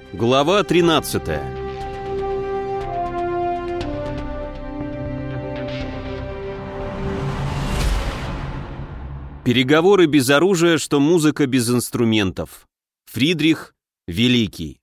Глава 13. Переговоры без оружия, что музыка без инструментов. Фридрих Великий.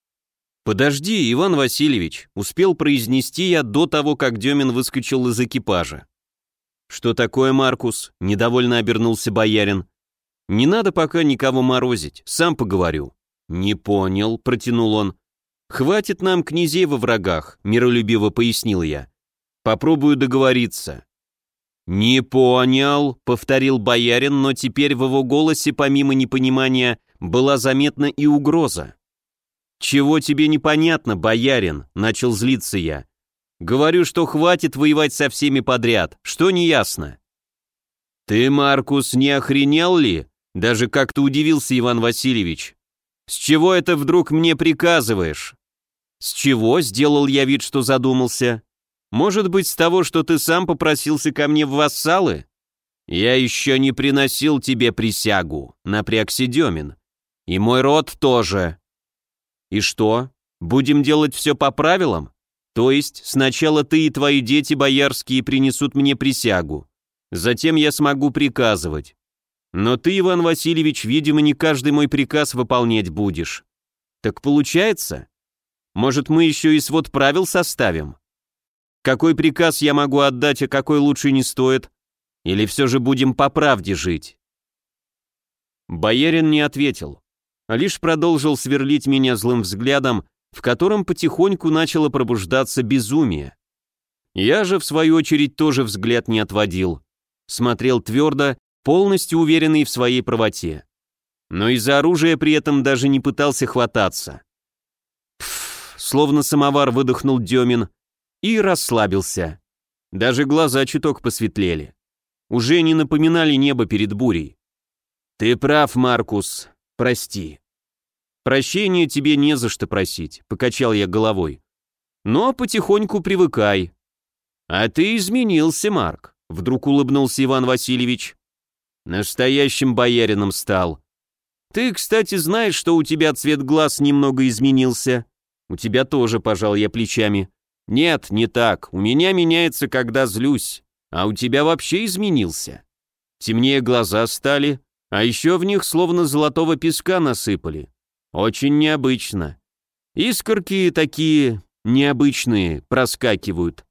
«Подожди, Иван Васильевич», — успел произнести я до того, как Демин выскочил из экипажа. «Что такое, Маркус?» — недовольно обернулся боярин. «Не надо пока никого морозить, сам поговорю». «Не понял», — протянул он. «Хватит нам князей во врагах», — миролюбиво пояснил я. «Попробую договориться». «Не понял», — повторил боярин, но теперь в его голосе, помимо непонимания, была заметна и угроза. «Чего тебе непонятно, боярин?» — начал злиться я. «Говорю, что хватит воевать со всеми подряд. Что неясно?» «Ты, Маркус, не охренел ли?» — даже как-то удивился Иван Васильевич. «С чего это вдруг мне приказываешь?» «С чего?» — сделал я вид, что задумался. «Может быть, с того, что ты сам попросился ко мне в вассалы?» «Я еще не приносил тебе присягу», — напрягся Демин. «И мой род тоже». «И что? Будем делать все по правилам? То есть сначала ты и твои дети боярские принесут мне присягу. Затем я смогу приказывать. Но ты, Иван Васильевич, видимо, не каждый мой приказ выполнять будешь. Так получается? Может, мы еще и свод правил составим? Какой приказ я могу отдать, а какой лучше не стоит? Или все же будем по правде жить?» Боярин не ответил, а лишь продолжил сверлить меня злым взглядом, в котором потихоньку начало пробуждаться безумие. Я же, в свою очередь, тоже взгляд не отводил. Смотрел твердо, полностью уверенный в своей правоте. Но из-за оружия при этом даже не пытался хвататься. Пф, словно самовар выдохнул Демин и расслабился. Даже глаза чуток посветлели. Уже не напоминали небо перед бурей. «Ты прав, Маркус, прости». «Прощения тебе не за что просить», — покачал я головой. «Но потихоньку привыкай». «А ты изменился, Марк», — вдруг улыбнулся Иван Васильевич. «Настоящим боярином стал. Ты, кстати, знаешь, что у тебя цвет глаз немного изменился?» «У тебя тоже», — пожал я плечами. «Нет, не так. У меня меняется, когда злюсь. А у тебя вообще изменился. Темнее глаза стали, а еще в них словно золотого песка насыпали. Очень необычно. Искорки такие необычные проскакивают».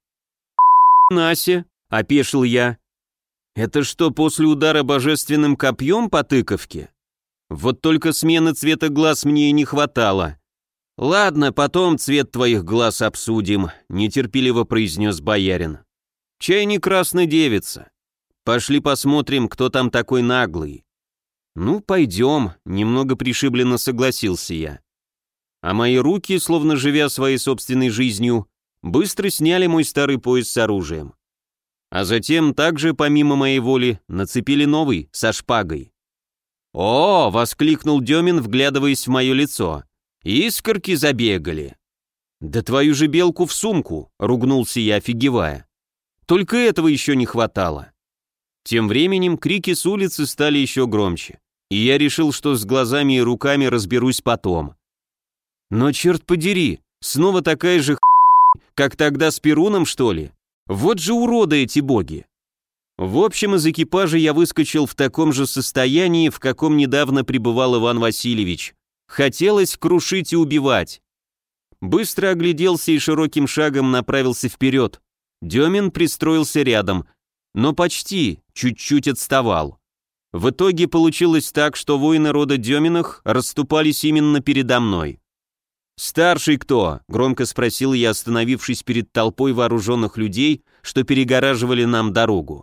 «Нася», — опешил я. «Это что, после удара божественным копьем по тыковке? Вот только смены цвета глаз мне и не хватало». «Ладно, потом цвет твоих глаз обсудим», — нетерпеливо произнес боярин. «Чай не красная девица. Пошли посмотрим, кто там такой наглый». «Ну, пойдем», — немного пришибленно согласился я. А мои руки, словно живя своей собственной жизнью, быстро сняли мой старый пояс с оружием. А затем также, помимо моей воли, нацепили новый, со шпагой. «О!» — воскликнул Демин, вглядываясь в мое лицо. «Искорки забегали». «Да твою же белку в сумку!» — ругнулся я, офигевая. «Только этого еще не хватало». Тем временем крики с улицы стали еще громче, и я решил, что с глазами и руками разберусь потом. Но черт подери, снова такая же как тогда с Перуном, что ли? Вот же уроды эти боги. В общем, из экипажа я выскочил в таком же состоянии, в каком недавно пребывал Иван Васильевич. Хотелось крушить и убивать. Быстро огляделся и широким шагом направился вперед. Демин пристроился рядом, но почти, чуть-чуть отставал. В итоге получилось так, что воины рода Деминых расступались именно передо мной. «Старший кто?» — громко спросил я, остановившись перед толпой вооруженных людей, что перегораживали нам дорогу.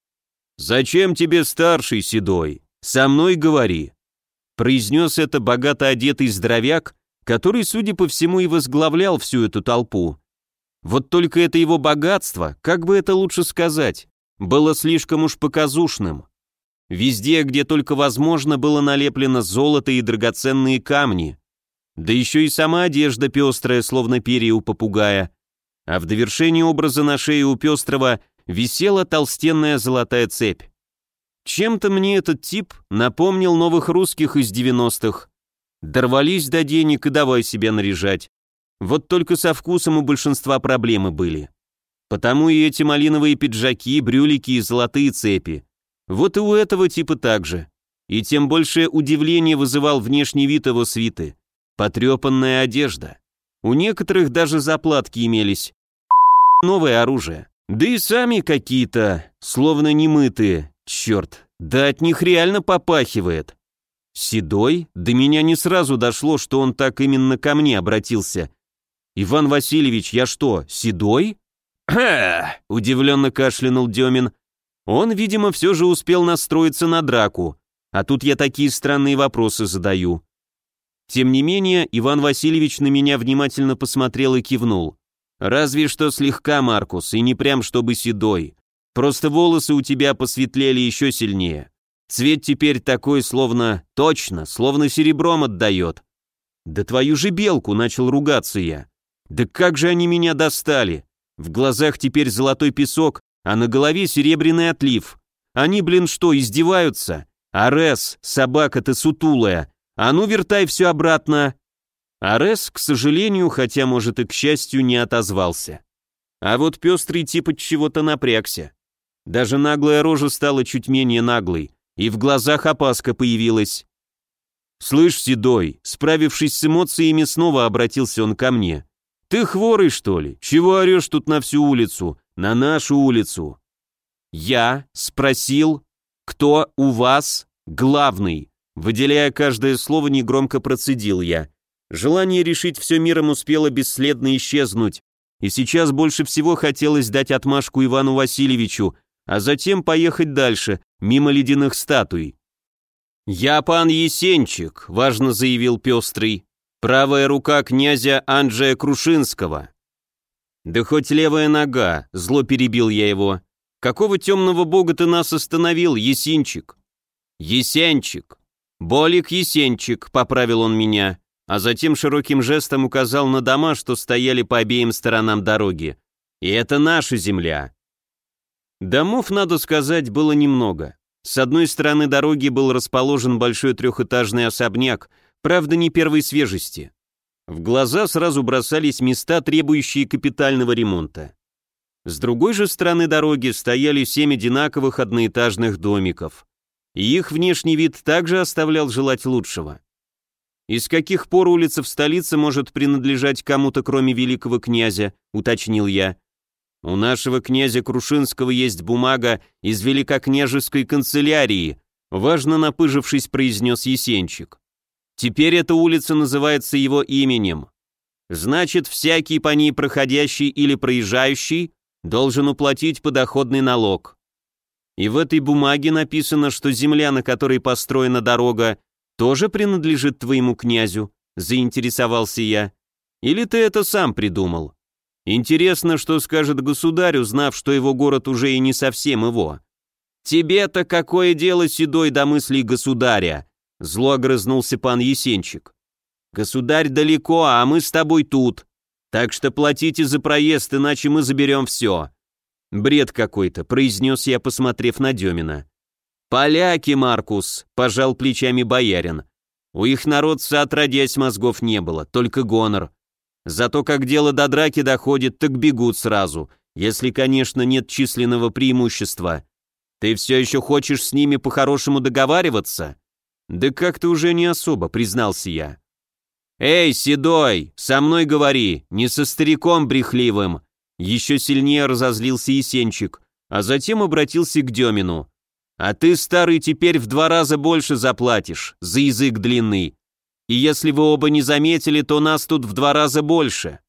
«Зачем тебе старший, седой? Со мной говори», — произнес это богато одетый здоровяк, который, судя по всему, и возглавлял всю эту толпу. Вот только это его богатство, как бы это лучше сказать, было слишком уж показушным. Везде, где только возможно, было налеплено золото и драгоценные камни, да еще и сама одежда пестрая, словно перья у попугая, а в довершении образа на шее у пестрого висела толстенная золотая цепь. Чем-то мне этот тип напомнил новых русских из 90-х. Дорвались до денег и давай себя наряжать. Вот только со вкусом у большинства проблемы были. Потому и эти малиновые пиджаки, брюлики и золотые цепи. Вот и у этого типа так же. И тем большее удивление вызывал внешний вид его свиты. Потрепанная одежда. У некоторых даже заплатки имелись. Новое оружие. Да и сами какие-то, словно немытые. Черт, да от них реально попахивает. Седой? До меня не сразу дошло, что он так именно ко мне обратился. «Иван Васильевич, я что, седой?» удивленно кашлянул Демин. Он, видимо, все же успел настроиться на драку, а тут я такие странные вопросы задаю. Тем не менее, Иван Васильевич на меня внимательно посмотрел и кивнул. «Разве что слегка, Маркус, и не прям чтобы седой. Просто волосы у тебя посветлели еще сильнее. Цвет теперь такой, словно серебром отдает». «Да твою же белку!» — начал ругаться я. «Да как же они меня достали! В глазах теперь золотой песок, а на голове серебряный отлив. Они, что, издеваются? Арес, собака ты сутулая, а ну вертай все обратно!» Арес, к сожалению, хотя, может, и к счастью, не отозвался. А вот пестрый тип от чего-то напрягся. Даже наглая рожа стала чуть менее наглой, и в глазах опаска появилась. «Слышь, Седой», справившись с эмоциями, снова обратился он ко мне. «Ты хворый, что ли? Чего орешь тут на всю улицу? На нашу улицу?» «Я спросил, кто у вас главный?» Выделяя каждое слово, негромко процедил я. Желание решить все миром успело бесследно исчезнуть, и сейчас больше всего хотелось дать отмашку Ивану Васильевичу, а затем поехать дальше, мимо ледяных статуй. «Я пан Есенчик», — важно заявил Пестрый, «правая рука князя Анджея Крушинского». «Да хоть левая нога», — зло перебил я его. «Какого темного бога ты нас остановил, Есенчик?» «Есенчик. Болик Есенчик», — поправил он меня, а затем широким жестом указал на дома, что стояли по обеим сторонам дороги. «И это наша земля». Домов, надо сказать, было немного. С одной стороны дороги был расположен большой трехэтажный особняк, правда не первой свежести. В глаза сразу бросались места, требующие капитального ремонта. С другой же стороны дороги стояли 7 одинаковых одноэтажных домиков. И их внешний вид также оставлял желать лучшего. «И с каких пор улица в столице может принадлежать кому-то, кроме великого князя?» — уточнил я. «У нашего князя Крушинского есть бумага из великокняжеской канцелярии», важно напыжившись, произнес Есенчик. «Теперь эта улица называется его именем. Значит, всякий по ней проходящий или проезжающий должен уплатить подоходный налог. И в этой бумаге написано, что земля, на которой построена дорога, тоже принадлежит твоему князю», заинтересовался я. «Или ты это сам придумал? Интересно, что скажет государь, узнав, что его город уже и не совсем его». «Тебе-то какое дело, Седой, до мыслей государя?» Зло огрызнулся пан Есенчик. «Государь далеко, а мы с тобой тут. Так что платите за проезд, иначе мы заберем все». «Бред какой-то», — произнес я, посмотрев на Демина. «Поляки, Маркус», — пожал плечами боярин. «У их народца отродясь мозгов не было, только гонор. Зато как дело до драки доходит, так бегут сразу, если, конечно, нет численного преимущества. Ты все еще хочешь с ними по-хорошему договариваться?» «Да как-то уже не особо», — признался я. «Эй, Седой, со мной говори, не со стариком брехливым!» Еще сильнее разозлился Есенчик, а затем обратился к Демину. «А ты, старый, теперь в 2 раза больше заплатишь, за язык длинный. И если вы оба не заметили, то нас тут в 2 раза больше».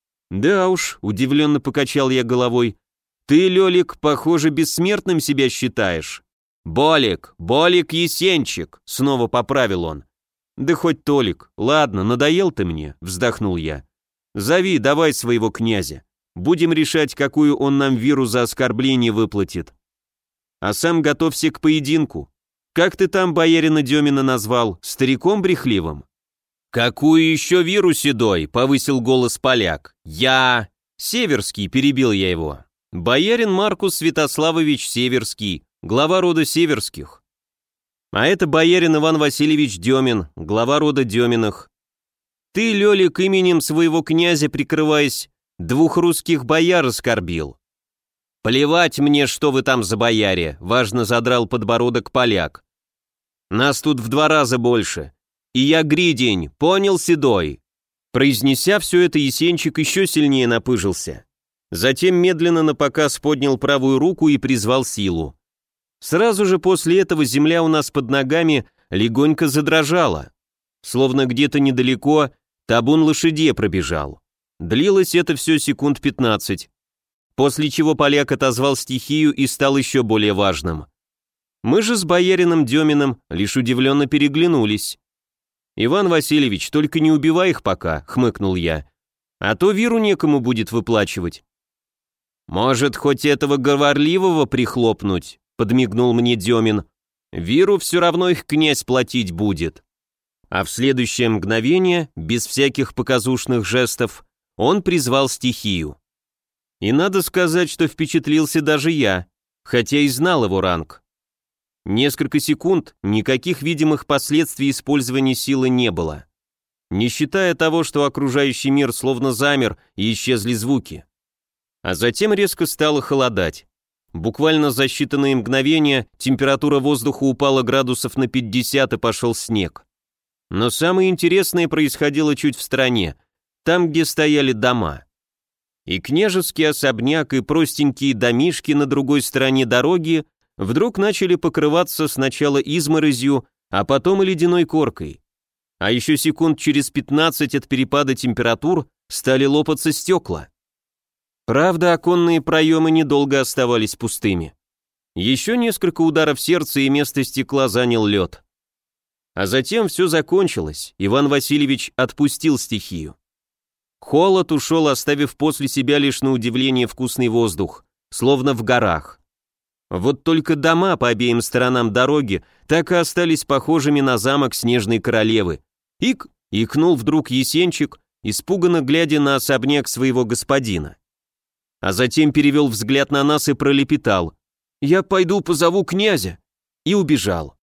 «Да уж», — удивленно покачал я головой, «ты, Лелик, похоже, бессмертным себя считаешь». «Болик Есенчик», — снова поправил он. «Да хоть Толик, ладно, надоел ты мне», — вздохнул я. «Зови, давай своего князя. Будем решать, какую он нам виру за оскорбление выплатит. А сам готовься к поединку. Как ты там боярина Демина назвал? Стариком брехливым?» «Какую еще виру, Седой?» — повысил голос поляк. «Я...» «Северский», — перебил я его. «Боярин Маркус Святославович Северский, глава рода Северских». А это боярин Иван Васильевич Демин, глава рода Деминых. Ты, Лёлик, именем своего князя, прикрываясь, 2 русских бояр оскорбил. Плевать мне, что вы там за бояре, важно задрал подбородок поляк. Нас тут в 2 раза больше. И я гридень, понял, седой? Произнеся все это, Есенчик еще сильнее напыжился. Затем медленно напоказ поднял правую руку и призвал силу. Сразу же после этого земля у нас под ногами легонько задрожала. Словно где-то недалеко табун лошадей пробежал. Длилось это все секунд 15. После чего поляк отозвал стихию и стал еще более важным. Мы же с боярином Деминым лишь удивленно переглянулись. «Иван Васильевич, только не убивай их пока», — хмыкнул я. «А то виру некому будет выплачивать». «Может, хоть этого говорливого прихлопнуть?» — подмигнул мне Демин. «Виру все равно их князь платить будет». А в следующее мгновение, без всяких показушных жестов, он призвал стихию. И надо сказать, что впечатлился даже я, хотя и знал его ранг. Несколько секунд никаких видимых последствий использования силы не было. Не считая того, что окружающий мир словно замер и исчезли звуки. А затем резко стало холодать. Буквально за считанные мгновения температура воздуха упала градусов на 50 и пошел снег. Но самое интересное происходило чуть в стороне, там, где стояли дома. И княжеский особняк, и простенькие домишки на другой стороне дороги вдруг начали покрываться сначала изморозью, а потом и ледяной коркой. А еще секунд через 15 от перепада температур стали лопаться стекла. Правда, оконные проемы недолго оставались пустыми. Еще несколько ударов сердца, и место стекла занял лед. А затем все закончилось, Иван Васильевич отпустил стихию. Холод ушел, оставив после себя лишь на удивление вкусный воздух, словно в горах. Вот только дома по обеим сторонам дороги так и остались похожими на замок Снежной Королевы. Икнул вдруг Есенчик, испуганно глядя на особняк своего господина. А затем перевел взгляд на нас и пролепетал: «Я пойду позову князя», и убежал.